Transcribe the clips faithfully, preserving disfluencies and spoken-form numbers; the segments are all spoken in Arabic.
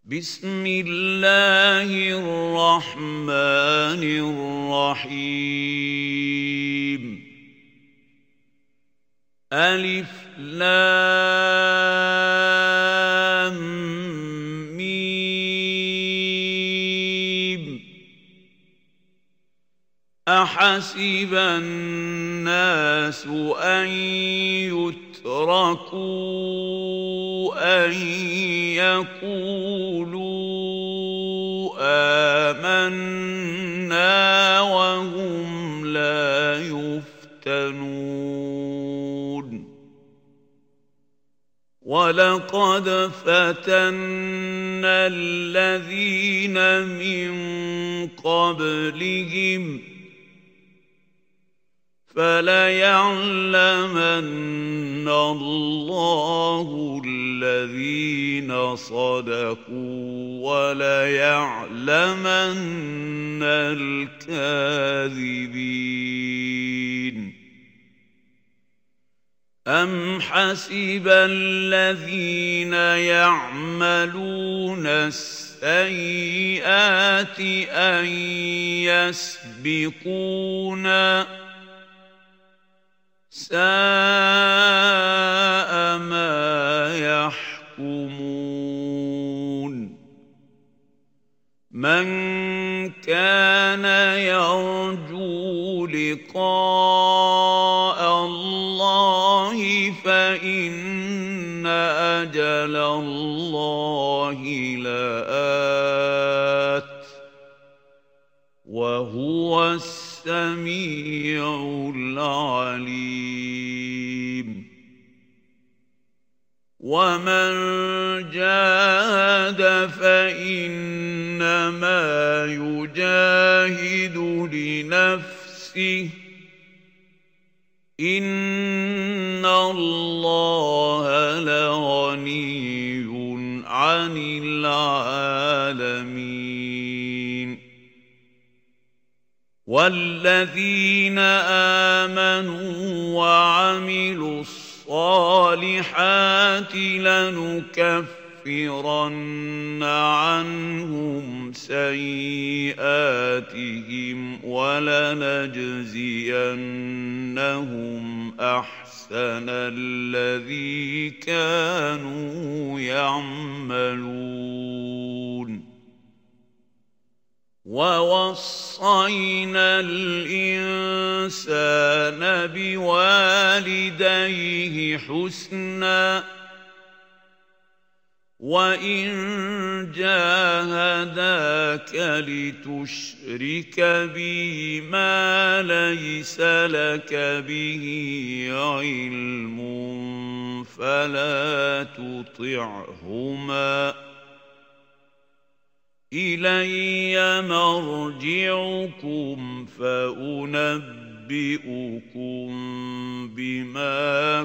بسم الله الرحمن الرحيم. ألف لام ميم. أحسب الناس أن يتركوا أن يقولوا آمنا وهم لا يفتنون. ولقد فتنا الذين من قبلهم فليعلمن الله الذين صدقوا وليعلمن الكاذبين. أم حسب الذين يعملون السيئات أن يسبقونا ساء ما يحكمون. من كان يرجو لقاء الله فإن أجل الله لآت وهو السميع العليم. ومن جاهد فإنما يجاهد لنفسه إن الله لغني عن العالمين. والذين آمنوا وعملوا الصالحات لنكفرن عنهم سيئاتهم ولنجزينهم أحسن الذي كانوا يعملون. ووصينا الإنسان بوالديه حسنا وإن جاهداك لتشرك بي ما ليس لك به علم فلا تطعهما إلي مرجعكم فأنبئكم بما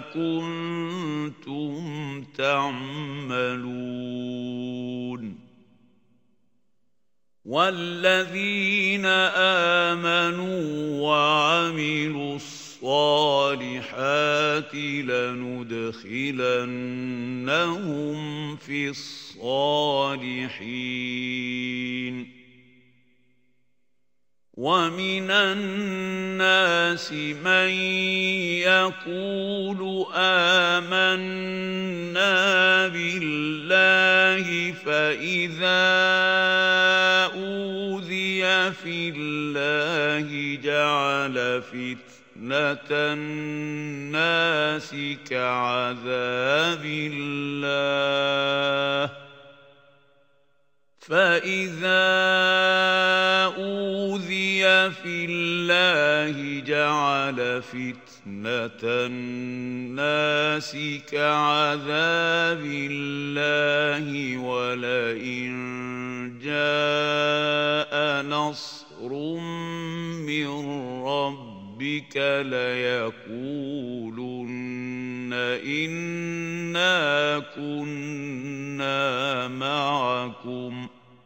كنتم تعملون. والذين آمنوا وعملوا الصالحات لندخلنهم في الصالحين. ومن الناس من يقول آمنا بالله فإذا أوذي في الله جعل فتنة الناس كعذاب الله فإذا أوذي في الله جعل فتنة الناس كعذاب الله ولئن جاء نصر من ربك ليقولن إنا كنا معكم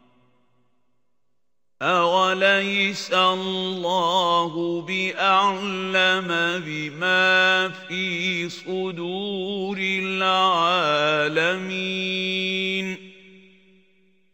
أوليس الله بأعلم بما في صدور العالمين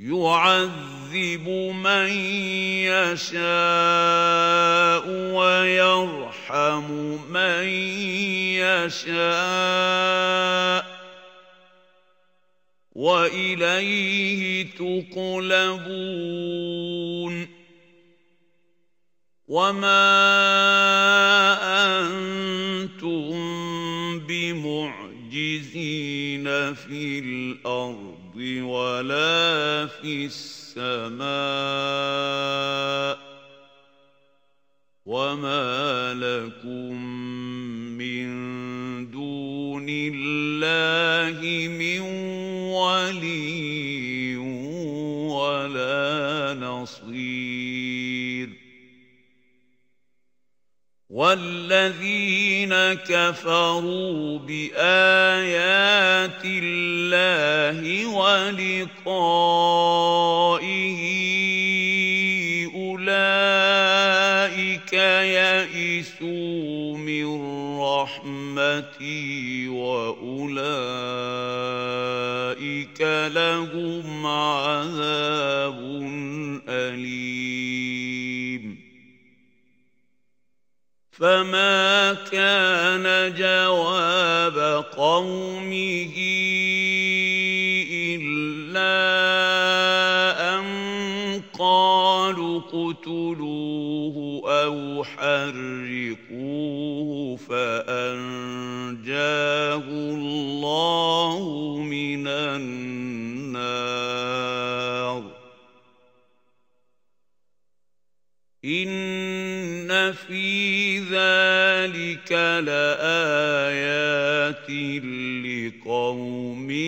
يعذب من يشاء ويرحم من يشاء وإليه تقلبون وما أنتم بمعجزين في الأرض ولا في السماء وما لكم من دون الله من ولي ولا نصير والذين كفروا بآيات الله ولقائه أولئك يئسوا من رحمتي وأولئك لهم عذاب أليم فما كان جواب قومه إلا أن قالوا اقتلوه أو حرقوه فأنجاه الله من النار إن في ذلك لآيات لقوم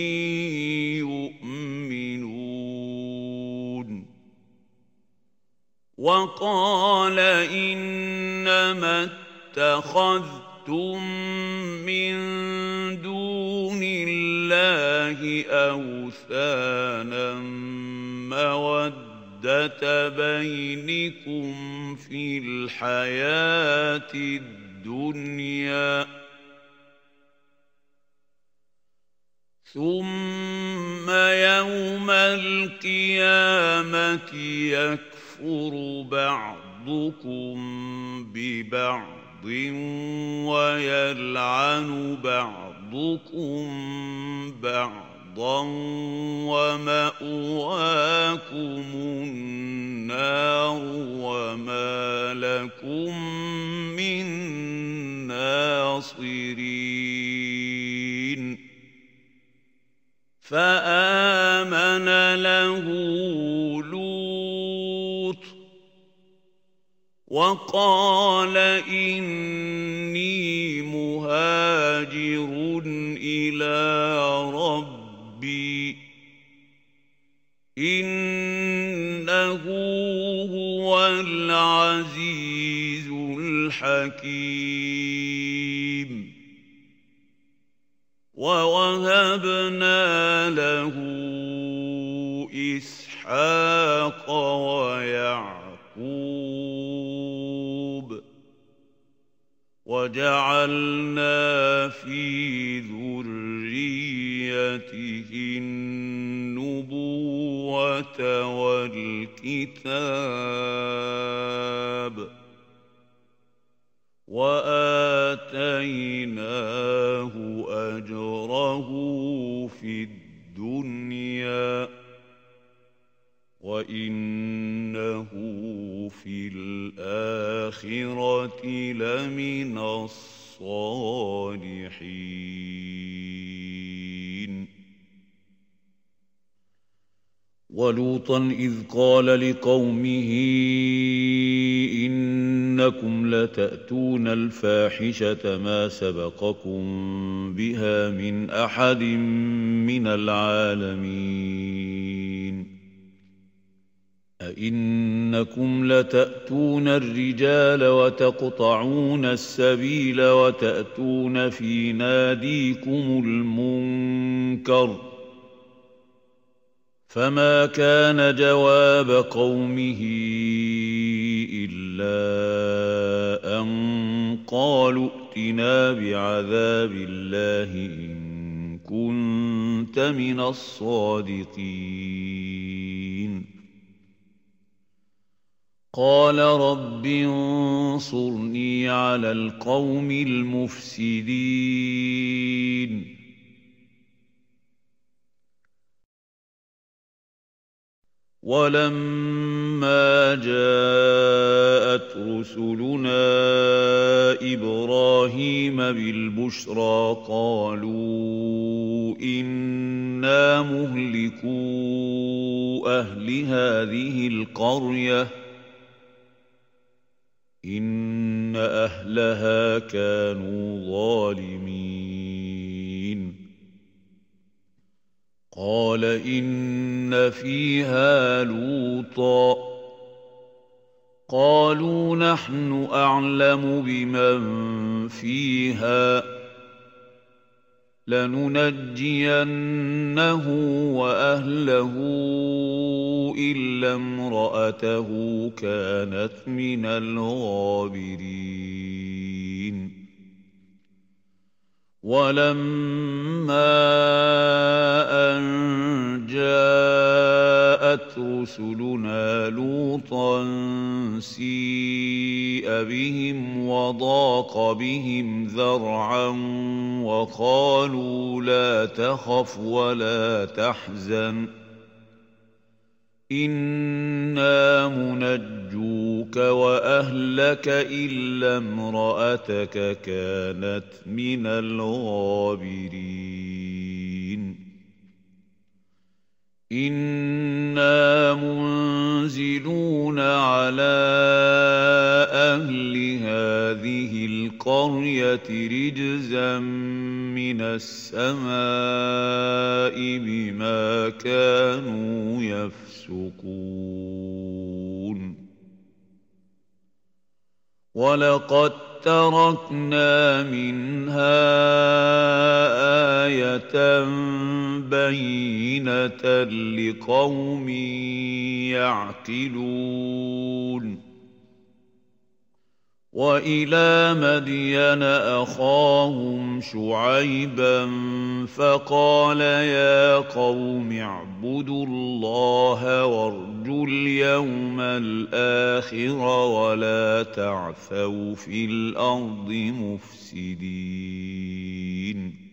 يؤمنون وقال إنما اتخذتم من دون الله أوثانا مودة بينكم في الحياة الدنيا ثم يوم القيامة يكفر بعضكم ببعض ويلعن بعضكم بعضا ومأواكم النار وما لكم من ناصرين فآمن له لوط وقال إني مهاجر إلى ربي إنه هو العزيز الحكيم ووهبنا له إسحاق ويعقوب وجعلنا في ذريته النبوة والكتاب وآتيناه أجره في الدنيا وإنه في الآخرة لمن الصالحين ولوطا إذ قال لقومه إنكم لتأتون الفاحشة ما سبقكم بها من أحد من العالمين أئنكم لتأتون الرجال وتقطعون السبيل وتأتون في ناديكم المنكر فما كان جواب قومه إلا أن قالوا ائتنا بعذاب الله إن كنت كنت من الصادقين قال رب انصرني على القوم المفسدين ولما جاءت رسلنا إبراهيم بالبشرى قالوا إنا مهلكو أهل هذه القرية إن أهلها كانوا ظالمين قال إن فيها لوطا قالوا نحن أعلم بمن فيها لننجينه وأهله إلا امرأته كانت من الغابرين ولما أن جاءت رسلنا لوطا سيء بهم وضاق بهم ذرعا وقالوا لا تخف ولا تحزن إنا منجوك وأهلك إلا امرأتك كانت من الغابرين إنا منزلون على أهل هذه القرية رجزا من السماء بما كانوا يفسقون ولقد تركنا منها آية بينة لقوم يعقلون وإلى مدين أخاهم شعيبا فقال يا قوم اعبدوا الله وارجوا اليوم الآخر ولا تعثوا في الأرض مفسدين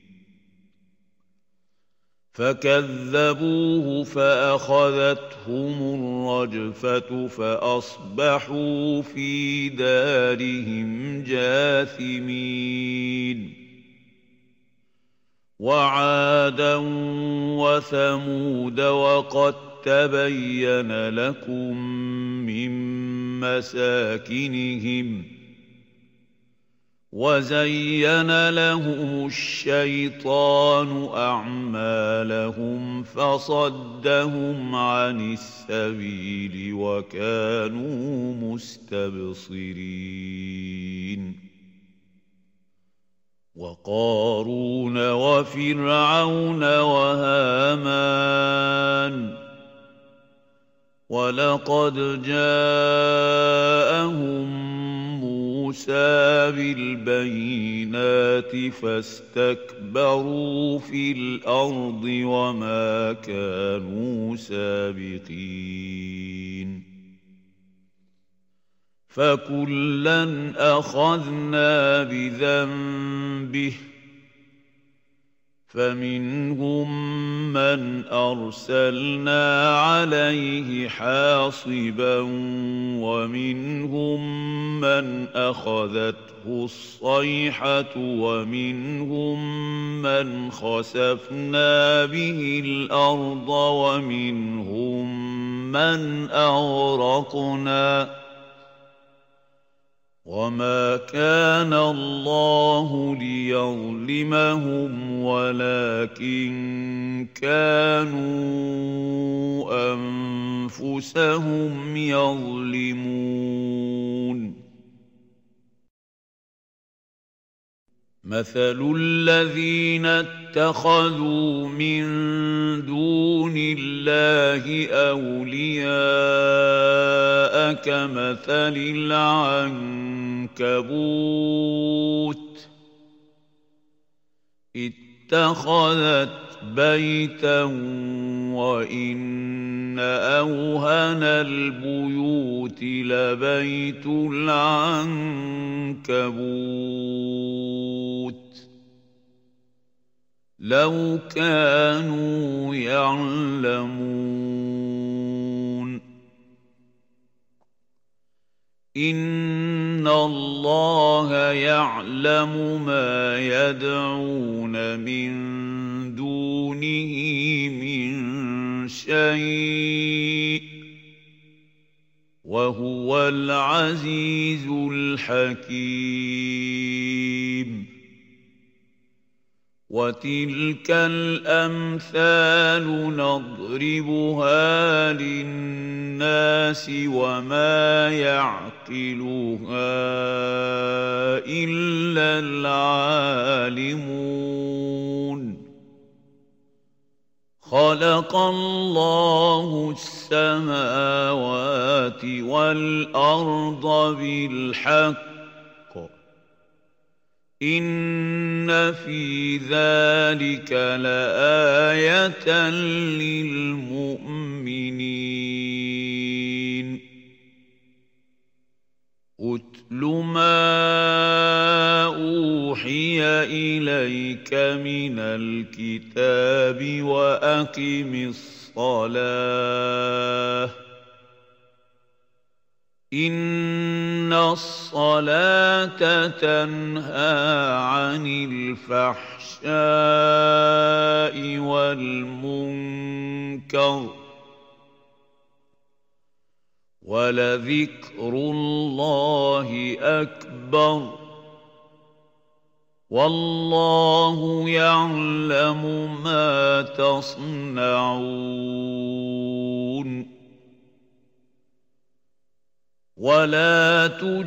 فكذبوه فأخذتهم الرجفة فأصبحوا في دارهم جاثمين وعادا وثمود وقد تبين لكم من مساكنهم وزين لهم الشيطان أعمالهم فصدهم عن السبيل وكانوا مستبصرين وقارون وفرعون وهامان ولقد جاءهم موسى بالبينات فاستكبروا في الأرض وما كانوا سابقين فكلا أخذنا بذنبه فمنهم من أرسلنا عليه حاصبا ومنهم من أخذته الصيحة ومنهم من خسفنا به الأرض ومنهم من أغرقنا وما كان الله ليظلمهم ولكن كانوا أنفسهم يظلمون مثل الذين اتخذوا من دون الله أولياء كمثل العنكبوت اتخذت بيتا وإن أوهن البيوت لبيت العنكبوت لو كانوا يعلمون إن الله يعلم ما يدعون من دونه من شيء وهو العزيز الحكيم وتلك الأمثال نضربها للناس وما يعقلها إلا العالمون خلق الله السماوات والأرض بالحق إن في ذلك لآية للمؤمنين أتل ما أوحي إليك من الكتاب وأقم الصلاة إن الصلاة تنهى عن الفحشاء والمنكر ولذكر الله أكبر والله يعلم ما تصنعون ولا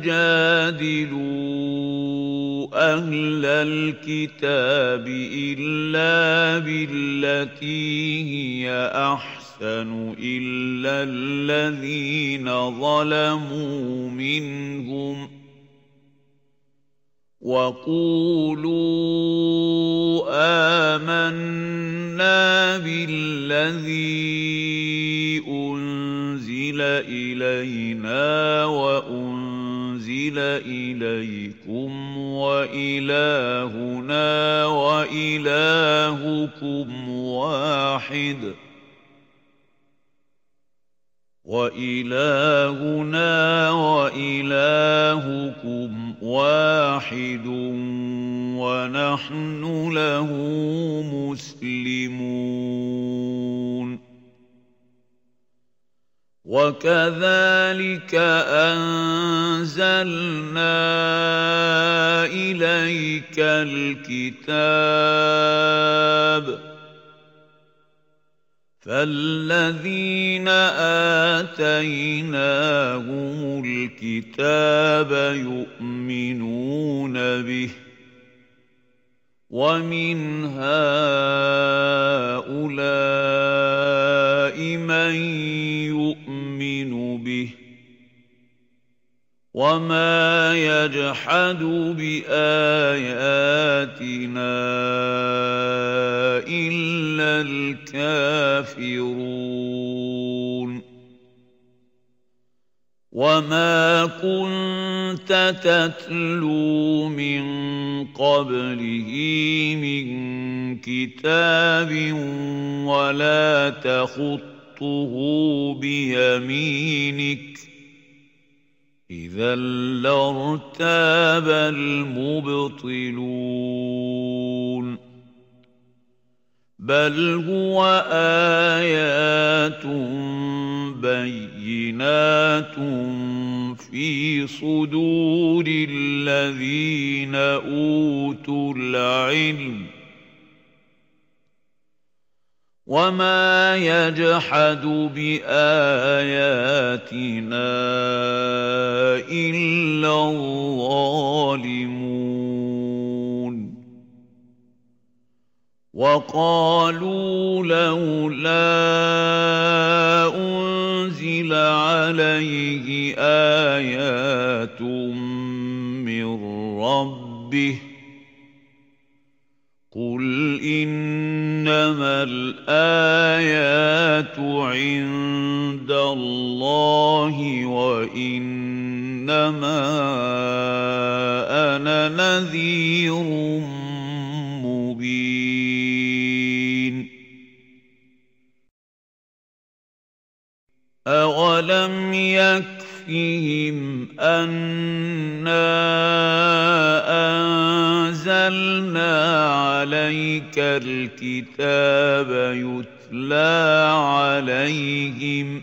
تجادلوا أهل الكتاب إلا بالتي هي أحسن إلا الذين ظلموا منهم وقولوا آمنا بالذي أنزل إلينا وأنزل إليكم وإلهنا وإلهكم واحد وإلهنا وإلهكم واحد ونحن له مسلمون وكذلك أنزلنا إليك الكتاب فالذين آتيناهم الكتاب يؤمنون به ومن هؤلاء من يؤمن به وما يجحد بآياتنا إلا الكافرون وما كنت تتلو من قبله من كتاب ولا تخطه بيمينك إذا لارتاب المبطلون بل هو آيات بينات في صدور الذين أوتوا العلم وما يجحد بآياتنا إلا الظالمون وقالوا لولا أنزل عليه آيات من ربه قل إنما الآيات عند الله وإنما أنا نذير مبين أولم يكفهم أنا أنزلنا عليك الكتاب يتلى عليهم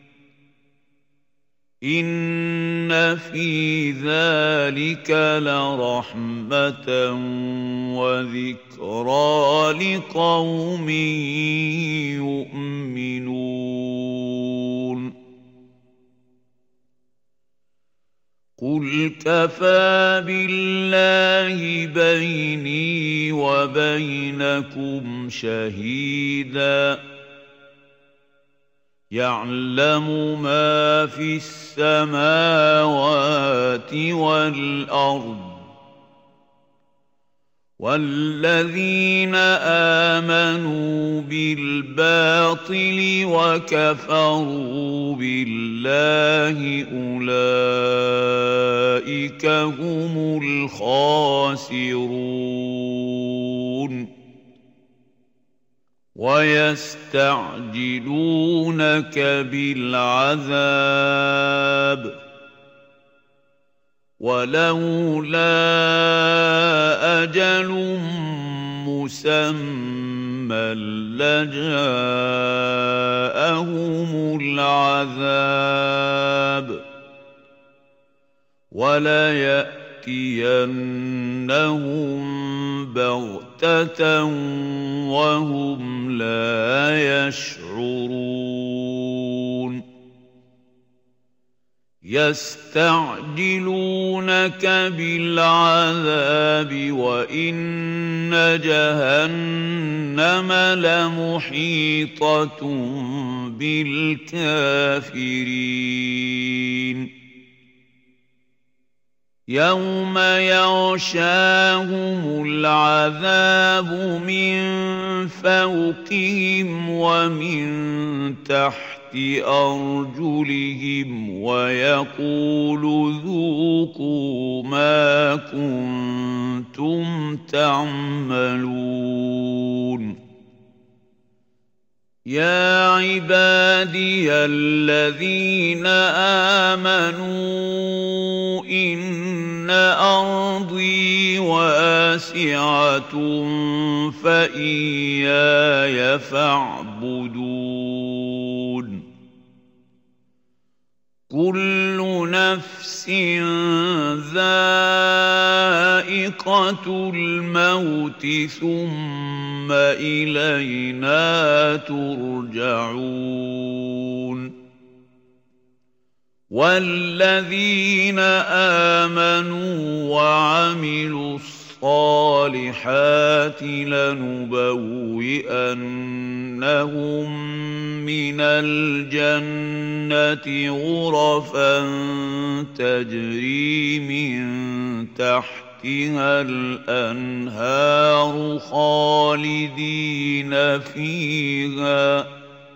إن في ذلك لرحمة وذكرى لقوم يؤمنون قل كفى بالله بيني وبينكم شهيدا يعلم ما في السماوات والأرض والذين آمنوا بالباطل وكفروا بالله أولئك هم الخاسرون ويستعجلونك بالعذاب ولولا أجل مسمى لجاءهم العذاب وليأتينهم بغتة وهم لا يشعرون يستعجلونك بالعذاب وإن جهنم لمحيطة بالكافرين يوم يغشاهم العذاب من فوقهم ومن تحت أرجلهم ويقول ذوقوا ما كنتم تعملون يا عبادي الذين آمنوا إن أرضي واسعة فإياي فاعبدون كل نفس ذائقة الموت ثم إلينا ترجعون والذين آمنوا وعملوا الصالحات لنبوئنهم من الجنة غرفا تجري من تحتها الأنهار خالدين فيها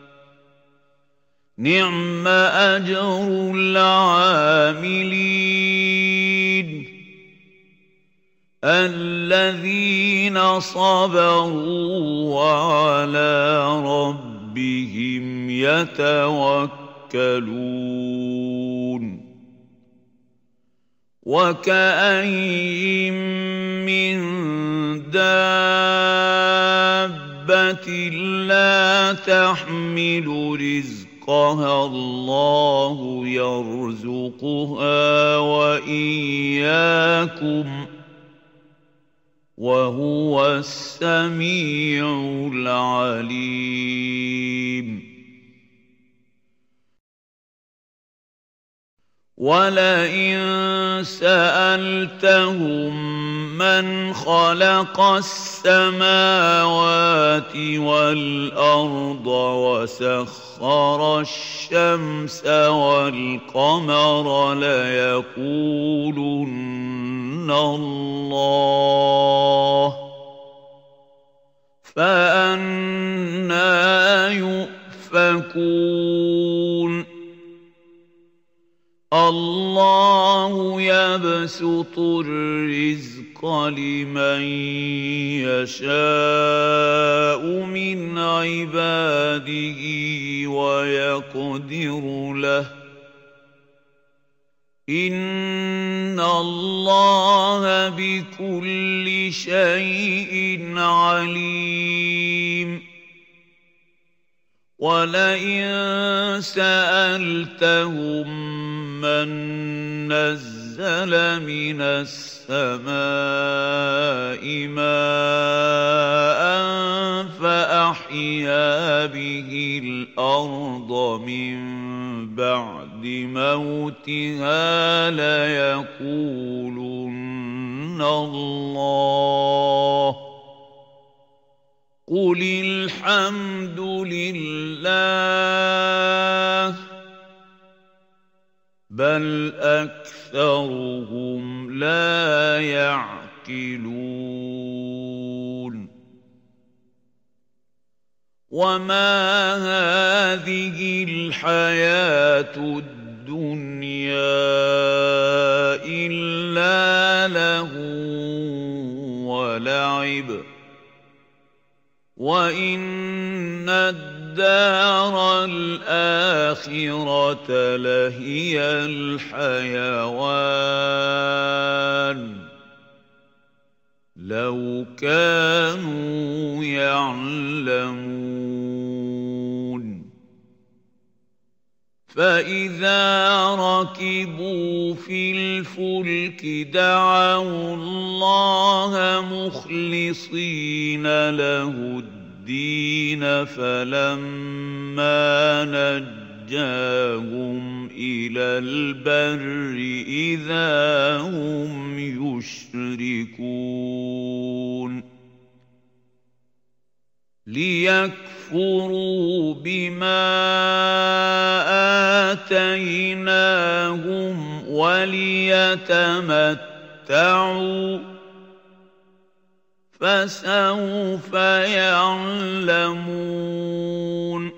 نعم أجر العاملين الذين صبروا وعلى ربهم يتوكلون وكأين من دابة لا تحمل رزقها الله يرزقها وإياكم وهو السميع العليم ولئن سألتهم من خلق السماوات والأرض وسخر الشمس والقمر ليقولن الله فأنى يؤفكون الله يبسط الرزق لمن يشاء من عباده ويقدر له إن الله بكل شيء عليم ولئن سألتهم من نزل من السماء ماء فأحيا به الأرض من بعد موتها ليقولن الله قل الحمد لله بل أكثرهم لا يعقلون وما هذه الحياة الدنيا إلا لهو ولعب وإن الدار الآخرة لهي الحيوان لو كانوا يعلمون فإذا ركبوا في الفلك دعوا الله مخلصين له الدين فلما نجاهم إلى البر إذا هم يشركون ليكفروا بما آتيناهم وليتمتعوا فسوف يعلمون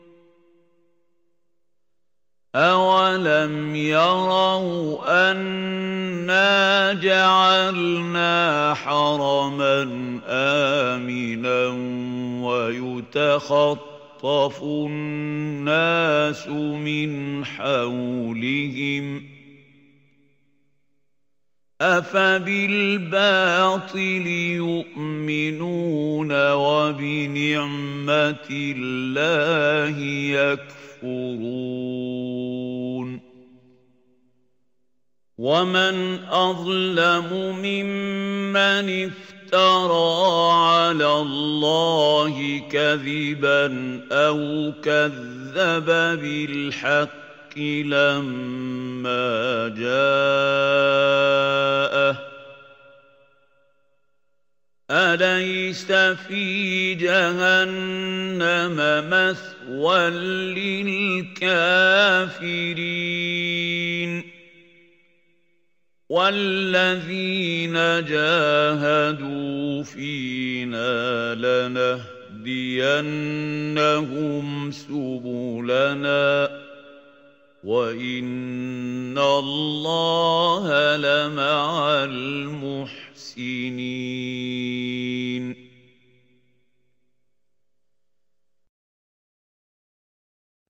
أولم يروا أنا جعلنا حرما آمنا ويتخطف الناس من حولهم أفبالباطل يؤمنون وبنعمة الله يكفرون ومن أظلم ممن افترى على الله كذبا أو كذب بالحق لما جاءه أليس في جهنم مثوى للكافرين والذين جاهدوا فينا لنهدينهم سبلنا وإن الله لمع المحسنين